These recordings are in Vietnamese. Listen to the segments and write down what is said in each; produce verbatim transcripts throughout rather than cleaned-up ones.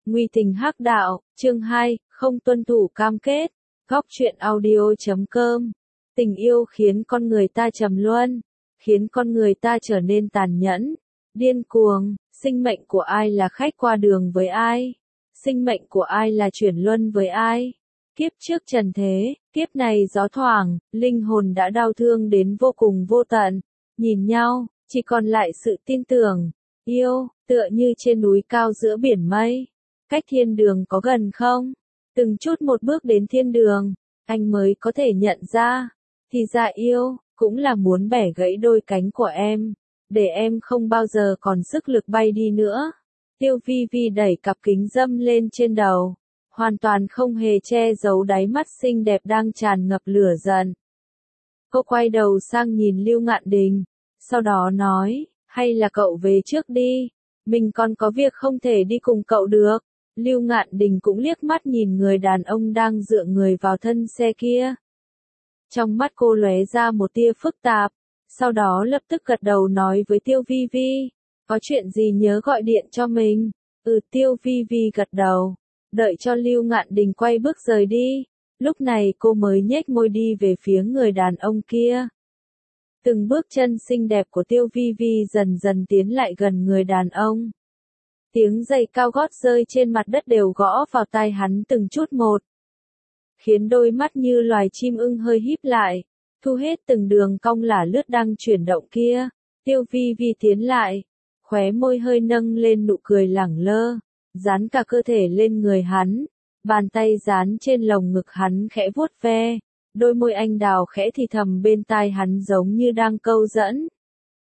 Nguy tình hắc đạo, chương hai, không tuân thủ cam kết. Góc truyện audio chấm com. Tình yêu khiến con người ta trầm luân, khiến con người ta trở nên tàn nhẫn, điên cuồng. Sinh mệnh của ai là khách qua đường với ai? Sinh mệnh của ai là chuyển luân với ai? Kiếp trước trần thế, kiếp này gió thoảng, linh hồn đã đau thương đến vô cùng vô tận. Nhìn nhau, chỉ còn lại sự tin tưởng, yêu, tựa như trên núi cao giữa biển mây. Cách thiên đường có gần không? Từng chút một bước đến thiên đường, anh mới có thể nhận ra. Thì ra yêu, cũng là muốn bẻ gãy đôi cánh của em, để em không bao giờ còn sức lực bay đi nữa. Tiêu Vi Vi đẩy cặp kính râm lên trên đầu, hoàn toàn không hề che giấu đáy mắt xinh đẹp đang tràn ngập lửa giận. Cô quay đầu sang nhìn Lưu Ngạn Đình, sau đó nói, hay là cậu về trước đi, mình còn có việc không thể đi cùng cậu được. Lưu Ngạn Đình cũng liếc mắt nhìn người đàn ông đang dựa người vào thân xe kia. Trong mắt cô lóe ra một tia phức tạp, sau đó lập tức gật đầu nói với Tiêu Vi Vi, có chuyện gì nhớ gọi điện cho mình. Ừ, Tiêu Vi Vi gật đầu, đợi cho Lưu Ngạn Đình quay bước rời đi, lúc này cô mới nhếch môi đi về phía người đàn ông kia. Từng bước chân xinh đẹp của Tiêu Vi Vi dần dần tiến lại gần người đàn ông. Tiếng giày cao gót rơi trên mặt đất đều gõ vào tai hắn từng chút một, khiến đôi mắt như loài chim ưng hơi híp lại, thu hết từng đường cong lả lướt đang chuyển động kia. Tiêu Vi Vi tiến lại, khóe môi hơi nâng lên nụ cười lẳng lơ, dán cả cơ thể lên người hắn, bàn tay dán trên lồng ngực hắn khẽ vuốt ve, đôi môi anh đào khẽ thì thầm bên tai hắn giống như đang câu dẫn.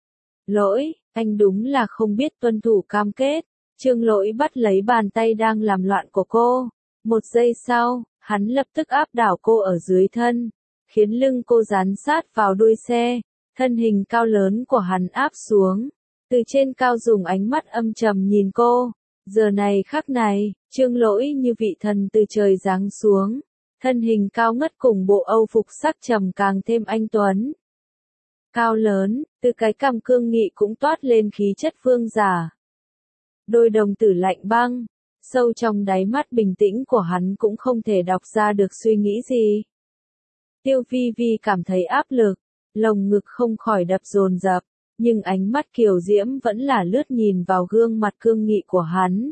Lỗi, anh đúng là không biết tuân thủ cam kết. Trương Lỗi bắt lấy bàn tay đang làm loạn của cô. Một giây sau, hắn lập tức áp đảo cô ở dưới thân, khiến lưng cô dán sát vào đuôi xe, thân hình cao lớn của hắn áp xuống. Từ trên cao dùng ánh mắt âm trầm nhìn cô. Giờ này khắc này, Trương Lỗi như vị thần từ trời giáng xuống, thân hình cao ngất cùng bộ âu phục sắc trầm càng thêm anh tuấn. Cao lớn, từ cái cằm cương nghị cũng toát lên khí chất vương giả. Đôi đồng tử lạnh băng, sâu trong đáy mắt bình tĩnh của hắn cũng không thể đọc ra được suy nghĩ gì. Tiêu Vi Vi cảm thấy áp lực, lồng ngực không khỏi đập dồn dập, nhưng ánh mắt kiều diễm vẫn là lướt nhìn vào gương mặt cương nghị của hắn.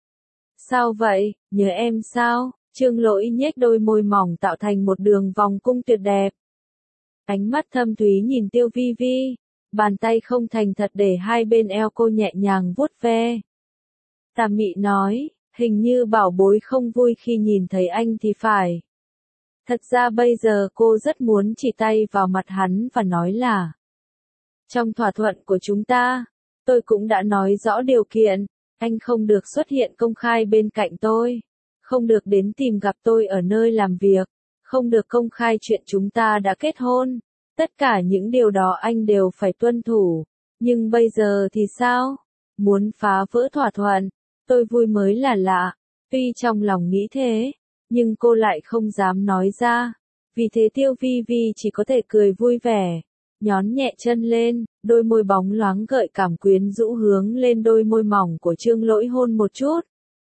Sao vậy, nhớ em sao? Trương Lỗi nhếch đôi môi mỏng tạo thành một đường vòng cung tuyệt đẹp. Ánh mắt thâm thúy nhìn Tiêu Vi Vi, bàn tay không thành thật để hai bên eo cô nhẹ nhàng vuốt ve. Tà mị nói, hình như bảo bối không vui khi nhìn thấy anh thì phải. Thật ra bây giờ cô rất muốn chỉ tay vào mặt hắn và nói là, trong thỏa thuận của chúng ta, tôi cũng đã nói rõ điều kiện, anh không được xuất hiện công khai bên cạnh tôi, không được đến tìm gặp tôi ở nơi làm việc, không được công khai chuyện chúng ta đã kết hôn. Tất cả những điều đó anh đều phải tuân thủ. Nhưng bây giờ thì sao? Muốn phá vỡ thỏa thuận? Tôi vui mới là lạ. Tuy trong lòng nghĩ thế, nhưng cô lại không dám nói ra. Vì thế Tiêu Vi Vi chỉ có thể cười vui vẻ, nhón nhẹ chân lên, đôi môi bóng loáng gợi cảm quyến rũ hướng lên đôi môi mỏng của Trương Lỗi hôn một chút.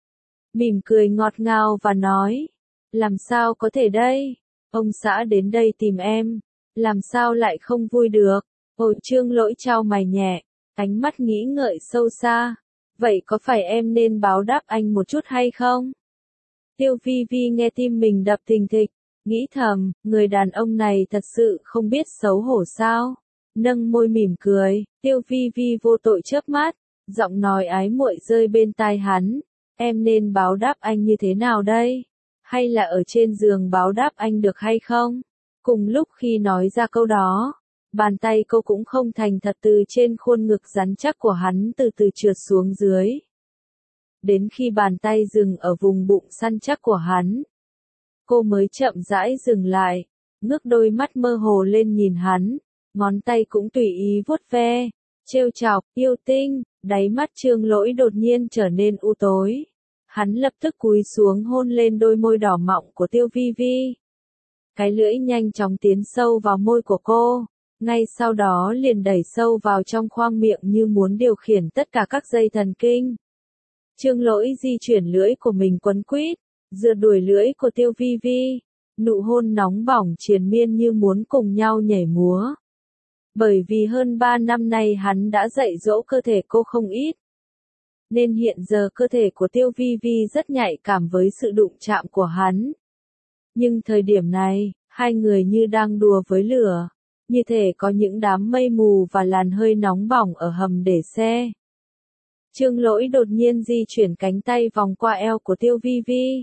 Mỉm cười ngọt ngào và nói, làm sao có thể đây? Ông xã đến đây tìm em, làm sao lại không vui được? Ôi, Trương Lỗi chau mày nhẹ, ánh mắt nghĩ ngợi sâu xa. Vậy có phải em nên báo đáp anh một chút hay không? Tiêu Vi Vi nghe tim mình đập thình thịch, nghĩ thầm, người đàn ông này thật sự không biết xấu hổ sao? Nâng môi mỉm cười, Tiêu Vi Vi vô tội chớp mắt, giọng nói ái muội rơi bên tai hắn, em nên báo đáp anh như thế nào đây? Hay là ở trên giường báo đáp anh được hay không? Cùng lúc khi nói ra câu đó, bàn tay cô cũng không thành thật từ trên khuôn ngực rắn chắc của hắn từ từ trượt xuống dưới. Đến khi bàn tay dừng ở vùng bụng săn chắc của hắn, cô mới chậm rãi dừng lại, ngước đôi mắt mơ hồ lên nhìn hắn, ngón tay cũng tùy ý vuốt ve, trêu chọc, yêu tinh. Đáy mắt Trương Lỗi đột nhiên trở nên u tối. Hắn lập tức cúi xuống hôn lên đôi môi đỏ mọng của Tiêu Vi Vi. Cái lưỡi nhanh chóng tiến sâu vào môi của cô, ngay sau đó liền đẩy sâu vào trong khoang miệng như muốn điều khiển tất cả các dây thần kinh. Trương Lỗi di chuyển lưỡi của mình quấn quýt, rượt đuổi lưỡi của Tiêu Vi Vi, nụ hôn nóng bỏng triền miên như muốn cùng nhau nhảy múa. Bởi vì hơn ba năm nay hắn đã dạy dỗ cơ thể cô không ít, nên hiện giờ cơ thể của Tiêu Vi Vi rất nhạy cảm với sự đụng chạm của hắn. Nhưng thời điểm này, hai người như đang đùa với lửa, như thể có những đám mây mù và làn hơi nóng bỏng ở hầm để xe. Trương Lỗi đột nhiên di chuyển cánh tay vòng qua eo của Tiêu Vi Vi.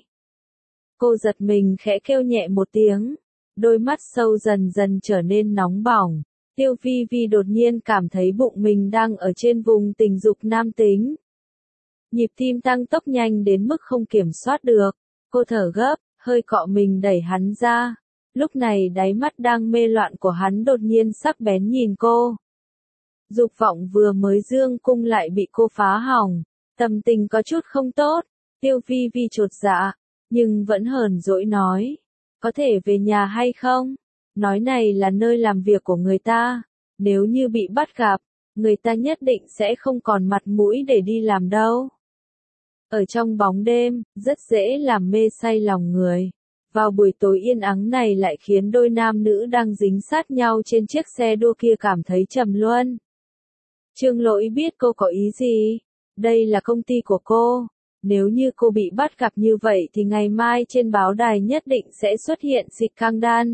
Cô giật mình khẽ kêu nhẹ một tiếng, đôi mắt sâu dần dần trở nên nóng bỏng. Tiêu Vi Vi đột nhiên cảm thấy bụng mình đang ở trên vùng tình dục nam tính. Nhịp tim tăng tốc nhanh đến mức không kiểm soát được, cô thở gấp, hơi cọ mình đẩy hắn ra. Lúc này đáy mắt đang mê loạn của hắn đột nhiên sắc bén nhìn cô. Dục vọng vừa mới dương cung lại bị cô phá hỏng, tâm tình có chút không tốt. Tiêu Vi Vi chột dạ, nhưng vẫn hờn dỗi nói, có thể về nhà hay không? Nói này là nơi làm việc của người ta, nếu như bị bắt gặp, người ta nhất định sẽ không còn mặt mũi để đi làm đâu. Ở trong bóng đêm, rất dễ làm mê say lòng người. Vào buổi tối yên ắng này lại khiến đôi nam nữ đang dính sát nhau trên chiếc xe đua kia cảm thấy trầm luân. Trương Lỗi biết cô có ý gì. Đây là công ty của cô. Nếu như cô bị bắt gặp như vậy thì ngày mai trên báo đài nhất định sẽ xuất hiện scandal.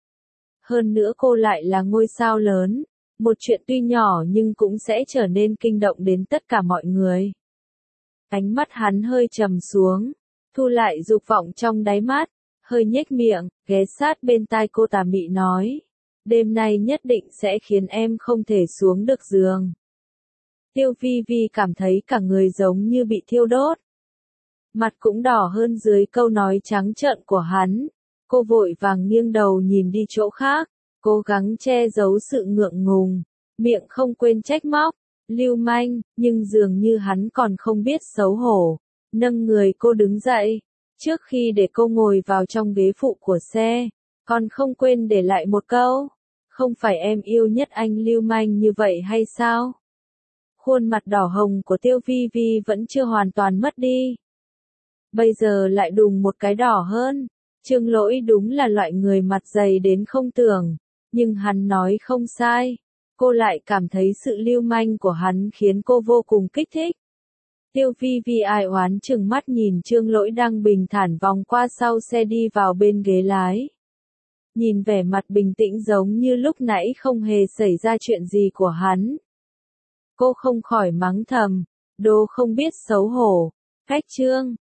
Hơn nữa cô lại là ngôi sao lớn. Một chuyện tuy nhỏ nhưng cũng sẽ trở nên kinh động đến tất cả mọi người. Ánh mắt hắn hơi trầm xuống, thu lại dục vọng trong đáy mắt, hơi nhếch miệng, ghé sát bên tai cô tà mị nói. Đêm nay nhất định sẽ khiến em không thể xuống được giường. Tiêu Vi Vi cảm thấy cả người giống như bị thiêu đốt. Mặt cũng đỏ hơn dưới câu nói trắng trợn của hắn. Cô vội vàng nghiêng đầu nhìn đi chỗ khác, cố gắng che giấu sự ngượng ngùng, miệng không quên trách móc. Lưu manh, nhưng dường như hắn còn không biết xấu hổ, nâng người cô đứng dậy. Trước khi để cô ngồi vào trong ghế phụ của xe, còn không quên để lại một câu, không phải em yêu nhất anh lưu manh như vậy hay sao? Khuôn mặt đỏ hồng của Tiêu Vi Vi vẫn chưa hoàn toàn mất đi. Bây giờ lại đùng một cái đỏ hơn. Trương Lỗi đúng là loại người mặt dày đến không tưởng, nhưng hắn nói không sai. Cô lại cảm thấy sự lưu manh của hắn khiến cô vô cùng kích thích. Tiêu Vi Vi ai oán chừng mắt nhìn Trương Lỗi đang bình thản vòng qua sau xe đi vào bên ghế lái. Nhìn vẻ mặt bình tĩnh giống như lúc nãy không hề xảy ra chuyện gì của hắn. Cô không khỏi mắng thầm, đồ không biết xấu hổ, cách Trương.